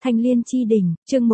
Thanh Liên Chi Đỉnh, chương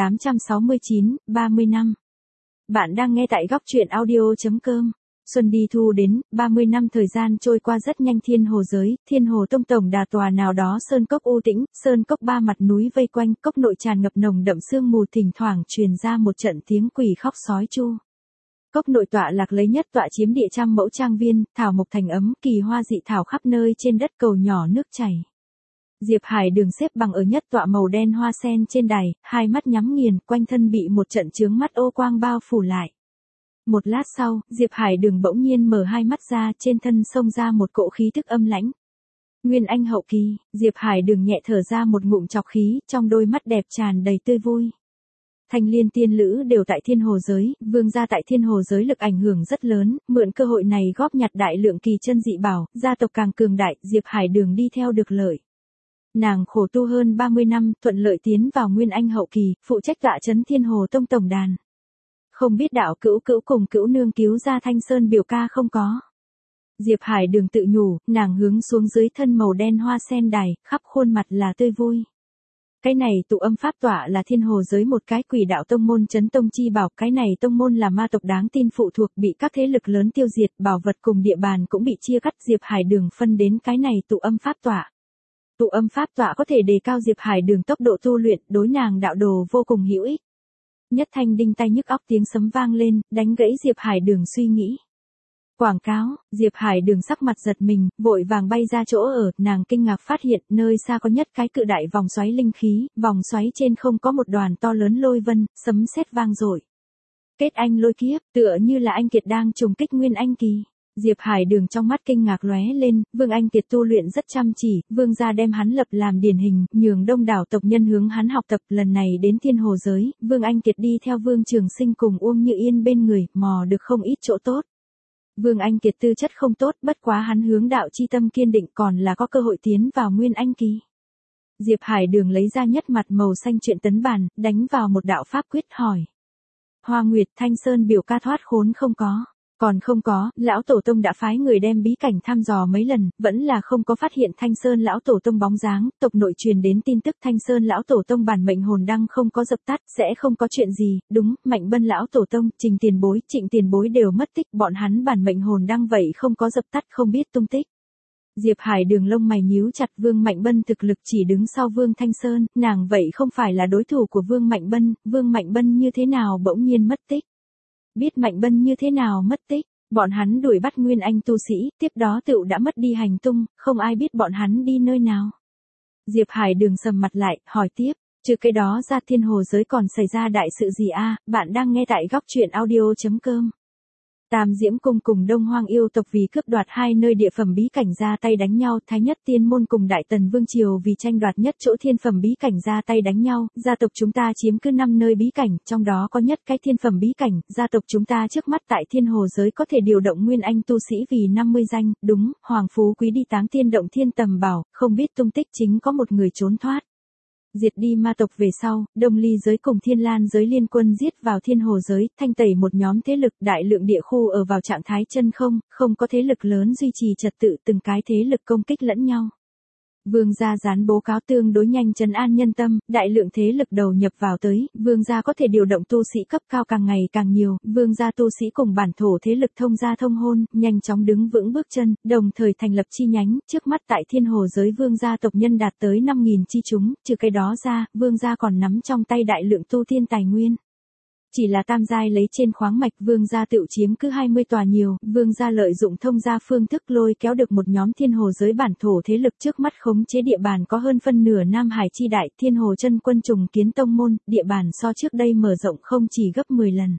1869, 30 năm. Bạn đang nghe tại góc truyện audio.com. Xuân đi thu đến, 30 năm thời gian trôi qua rất nhanh. Thiên Hồ giới, Thiên Hồ Tông tổng đà tòa nào đó sơn cốc u tĩnh, sơn cốc ba mặt núi vây quanh, cốc nội tràn ngập nồng đậm sương mù, thỉnh thoảng truyền ra một trận tiếng quỷ khóc sói chu. Cốc nội tọa lạc lấy nhất tọa chiếm địa trăm mẫu trang viên, thảo mộc thành ấm, kỳ hoa dị thảo khắp nơi, trên đất cầu nhỏ nước chảy. Diệp Hải Đường xếp bằng ở nhất tọa màu đen hoa sen trên đài, hai mắt nhắm nghiền, quanh thân bị một trận chướng mắt ô quang bao phủ lại. Một lát sau, Diệp Hải Đường bỗng nhiên mở hai mắt ra, trên thân xông ra một cỗ khí tức âm lãnh. Nguyên Anh hậu kỳ, Diệp Hải Đường nhẹ thở ra một ngụm trọc khí, trong đôi mắt đẹp tràn đầy tươi vui. Thanh Liên tiên lữ đều tại Thiên Hồ giới, vương gia tại Thiên Hồ giới lực ảnh hưởng rất lớn, mượn cơ hội này góp nhặt đại lượng kỳ chân dị bảo, gia tộc càng cường đại, Diệp Hải Đường đi theo được lợi. Nàng khổ tu hơn 30 năm, thuận lợi tiến vào Nguyên Anh hậu kỳ, phụ trách tọa trấn Thiên Hồ Tông tổng đàn. Không biết đạo cữu cùng cữu nương cứu ra Thanh Sơn biểu ca không có. Diệp Hải Đường tự nhủ, nàng hướng xuống dưới thân màu đen hoa sen đài, khắp khuôn mặt là tươi vui. Cái này tụ âm pháp tọa là Thiên Hồ giới một cái quỷ đạo tông môn chấn tông chi bảo, cái này tông môn là ma tộc đáng tin phụ thuộc, bị các thế lực lớn tiêu diệt, bảo vật cùng địa bàn cũng bị chia cắt. Diệp Hải Đường phân đến cái này tụ âm pháp tọa. Tụ âm pháp tọa có thể đề cao Diệp Hải Đường tốc độ tu luyện, đối nàng đạo đồ vô cùng hữu ích. Nhất thanh đinh tai nhức óc tiếng sấm vang lên, đánh gãy Diệp Hải Đường suy nghĩ. Quảng cáo, Diệp Hải Đường sắc mặt giật mình, vội vàng bay ra chỗ ở, nàng kinh ngạc phát hiện, nơi xa có nhất cái cự đại vòng xoáy linh khí, vòng xoáy trên không có một đoàn to lớn lôi vân, sấm sét vang dội. Kết anh lôi kiếp, tựa như là anh Kiệt đang trùng kích Nguyên Anh kỳ. Diệp Hải Đường trong mắt kinh ngạc lóe lên, Vương Anh Kiệt tu luyện rất chăm chỉ, vương gia đem hắn lập làm điển hình, nhường đông đảo tộc nhân hướng hắn học tập. Lần này đến Thiên Hồ giới, Vương Anh Kiệt đi theo Vương Trường Sinh cùng Uông Như Yên bên người, mò được không ít chỗ tốt. Vương Anh Kiệt tư chất không tốt, bất quá hắn hướng đạo chi tâm kiên định, còn là có cơ hội tiến vào Nguyên Anh kỳ. Diệp Hải Đường lấy ra nhất mặt màu xanh truyện tấn bản, đánh vào một đạo pháp quyết hỏi. Hoa Nguyệt, Thanh Sơn biểu ca thoát khốn không có? Còn không có, lão tổ tông đã phái người đem bí cảnh thăm dò mấy lần, vẫn là không có phát hiện Thanh Sơn lão tổ tông bóng dáng. Tộc nội truyền đến tin tức Thanh Sơn lão tổ tông bản mệnh hồn đăng không có dập tắt, sẽ không có chuyện gì. Đúng, Mạnh Bân lão tổ tông, Trình tiền bối, Trịnh tiền bối đều mất tích, bọn hắn bản mệnh hồn đăng vậy không có dập tắt, không biết tung tích. Diệp Hải Đường lông mày nhíu chặt, Vương Mạnh Bân thực lực chỉ đứng sau Vương Thanh Sơn, nàng vậy không phải là đối thủ của Vương Mạnh Bân. Vương Mạnh Bân như thế nào bỗng nhiên mất tích? Biết Mạnh Bân như thế nào mất tích, bọn hắn đuổi bắt Nguyên Anh tu sĩ, tiếp đó tựu đã mất đi hành tung, không ai biết bọn hắn đi nơi nào. Diệp Hải Đường sầm mặt lại, hỏi tiếp, trừ cái đó ra Thiên Hồ giới còn xảy ra đại sự gì a? Bạn đang nghe tại góc truyện audio.com. Tam Diễm Cung cùng Đông Hoang yêu tộc vì cướp đoạt hai nơi địa phẩm bí cảnh ra tay đánh nhau, Thái Nhất Tiên môn cùng Đại Tần Vương triều vì tranh đoạt nhất chỗ thiên phẩm bí cảnh ra tay đánh nhau, gia tộc chúng ta chiếm cứ 5 nơi bí cảnh, trong đó có nhất cái thiên phẩm bí cảnh, gia tộc chúng ta trước mắt tại Thiên Hồ giới có thể điều động Nguyên Anh tu sĩ vì 50 danh, đúng, Hoàng Phú Quý đi Táng Tiên động Thiên Tầm Bảo, không biết tung tích, chính có một người trốn thoát. Diệt đi ma tộc về sau, Đông Ly giới cùng Thiên Lan giới liên quân giết vào Thiên Hồ giới, thanh tẩy một nhóm thế lực, đại lượng địa khu ở vào trạng thái chân không, không có thế lực lớn duy trì trật tự, từng cái thế lực công kích lẫn nhau. Vương gia gián bố cáo tương đối nhanh trấn an nhân tâm, đại lượng thế lực đầu nhập vào tới, vương gia có thể điều động tu sĩ cấp cao càng ngày càng nhiều, vương gia tu sĩ cùng bản thổ thế lực thông gia thông hôn, nhanh chóng đứng vững bước chân, đồng thời thành lập chi nhánh, trước mắt tại Thiên Hồ giới vương gia tộc nhân đạt tới 5.000 chi chúng, trừ cái đó ra, vương gia còn nắm trong tay đại lượng tu tiên tài nguyên. Chỉ là tam giai lấy trên khoáng mạch, vương gia tựu chiếm cứ 20 tòa nhiều, vương gia lợi dụng thông gia phương thức lôi kéo được một nhóm Thiên Hồ giới bản thổ thế lực, trước mắt khống chế địa bàn có hơn phân nửa Nam Hải chi đại, Thiên Hồ chân quân trùng kiến tông môn, địa bàn so trước đây mở rộng không chỉ gấp 10 lần.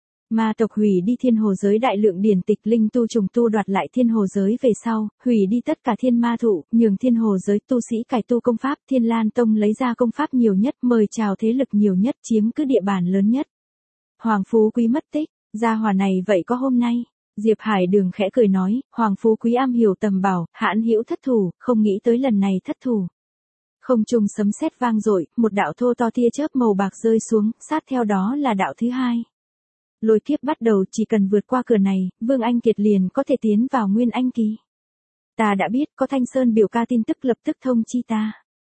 Ma tộc hủy đi Thiên Hồ giới đại lượng điển tịch, linh tu trùng tu đoạt lại Thiên Hồ giới về sau, hủy đi tất cả thiên ma thụ, nhường Thiên Hồ giới tu sĩ cải tu công pháp, Thiên Lan tông lấy ra công pháp nhiều nhất, mời chào thế lực nhiều nhất, chiếm cứ địa bàn lớn nhất. Hoàng Phú Quý mất tích, gia hỏa này vậy có hôm nay. Diệp Hải Đường khẽ cười nói, Hoàng Phú Quý am hiểu tầm bảo, hãn hữu thất thủ, không nghĩ tới lần này thất thủ. Không trung sấm sét vang dội, một đạo thô to tia chớp màu bạc rơi xuống, sát theo đó là đạo thứ hai. Lôi kiếp bắt đầu, chỉ cần vượt qua cửa này, Vương Anh Kiệt liền có thể tiến vào Nguyên Anh kỳ. Ta đã biết, có Thanh Sơn biểu ca tin tức lập tức thông chi ta.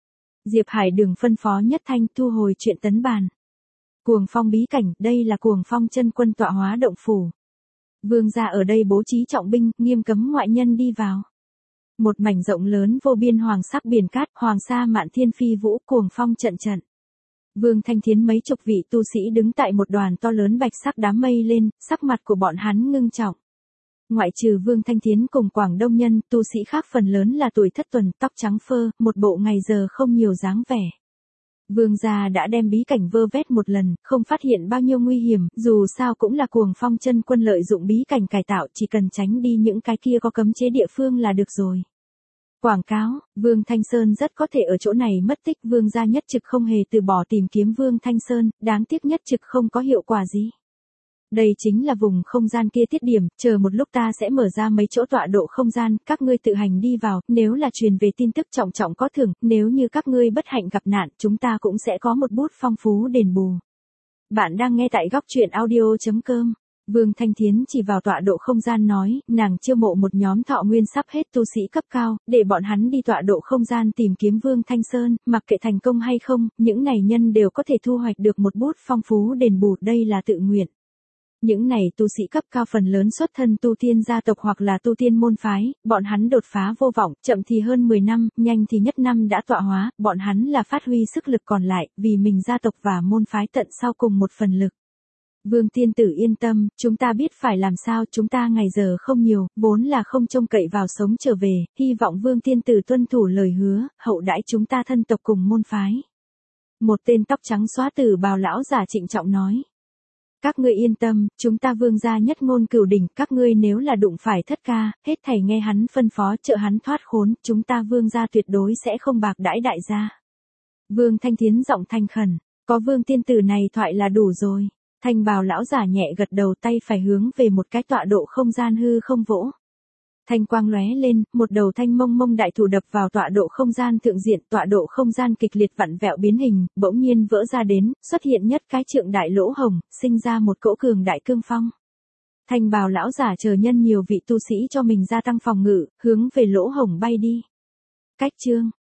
Diệp Hải Đường phân phó Nhất Thanh thu hồi chuyện tấn bàn. Cuồng Phong bí cảnh, đây là Cuồng Phong chân quân tọa hóa động phủ. Vương gia ở đây bố trí trọng binh, nghiêm cấm ngoại nhân đi vào. Một mảnh rộng lớn vô biên hoàng sắc biển cát, hoàng sa mạn thiên phi vũ, cuồng phong trận trận. Vương Thanh Thiến mấy chục vị tu sĩ đứng tại một đoàn to lớn bạch sắc đám mây lên, sắc mặt của bọn hắn ngưng trọng. Ngoại trừ Vương Thanh Thiến cùng Quảng Đông nhân, tu sĩ khác phần lớn là tuổi thất tuần, tóc trắng phơ, một bộ ngày giờ không nhiều dáng vẻ. Vương gia đã đem bí cảnh vơ vét một lần, không phát hiện bao nhiêu nguy hiểm, dù sao cũng là Cuồng Phong chân quân lợi dụng bí cảnh cải tạo, chỉ cần tránh đi những cái kia có cấm chế địa phương là được rồi. Quảng cáo, Vương Thanh Sơn rất có thể ở chỗ này mất tích, Vương gia nhất trực không hề từ bỏ tìm kiếm Vương Thanh Sơn, đáng tiếc nhất trực không có hiệu quả gì. Đây chính là vùng không gian kia tiết điểm, chờ một lúc ta sẽ mở ra mấy chỗ tọa độ không gian, các ngươi tự hành đi vào, nếu là truyền về tin tức trọng trọng có thưởng, nếu như các ngươi bất hạnh gặp nạn, chúng ta cũng sẽ có một bút phong phú đền bù. Bạn đang nghe tại góc truyện audio.com. Vương Thanh Thiến chỉ vào tọa độ không gian nói, nàng chiêu mộ một nhóm thọ nguyên sắp hết tu sĩ cấp cao, để bọn hắn đi tọa độ không gian tìm kiếm Vương Thanh Sơn, mặc kệ thành công hay không, những này nhân đều có thể thu hoạch được một bút phong phú đền bù, đây là tự nguyện. Những này tu sĩ cấp cao phần lớn xuất thân tu tiên gia tộc hoặc là tu tiên môn phái, bọn hắn đột phá vô vọng, chậm thì hơn 10 năm, nhanh thì nhất năm đã tọa hóa, bọn hắn là phát huy sức lực còn lại, vì mình gia tộc và môn phái tận sau cùng một phần lực. Vương tiên tử yên tâm, chúng ta biết phải làm sao, chúng ta ngày giờ không nhiều, vốn là không trông cậy vào sống trở về, hy vọng Vương tiên tử tuân thủ lời hứa, hậu đãi chúng ta thân tộc cùng môn phái. Một tên tóc trắng xóa tử bào lão giả trịnh trọng nói. Các ngươi yên tâm, chúng ta Vương gia nhất ngôn cửu đỉnh, các ngươi nếu là đụng phải thất ca, hết thảy nghe hắn phân phó trợ hắn thoát khốn, chúng ta Vương gia tuyệt đối sẽ không bạc đãi đại gia. Vương Thanh Thiến giọng thanh khẩn, có Vương tiên tử này thoại là đủ rồi. Thanh bào lão giả nhẹ gật đầu, tay phải hướng về một cái tọa độ không gian hư không vỗ. Thanh quang lóe lên, một đầu thanh mông mông đại thủ đập vào tọa độ không gian thượng diện, tọa độ không gian kịch liệt vặn vẹo biến hình, bỗng nhiên vỡ ra đến, xuất hiện nhất cái trượng đại lỗ hồng, sinh ra một cỗ cường đại cương phong. Thanh bào lão giả chờ nhân nhiều vị tu sĩ cho mình gia tăng phòng ngự, hướng về lỗ hồng bay đi. Cách chương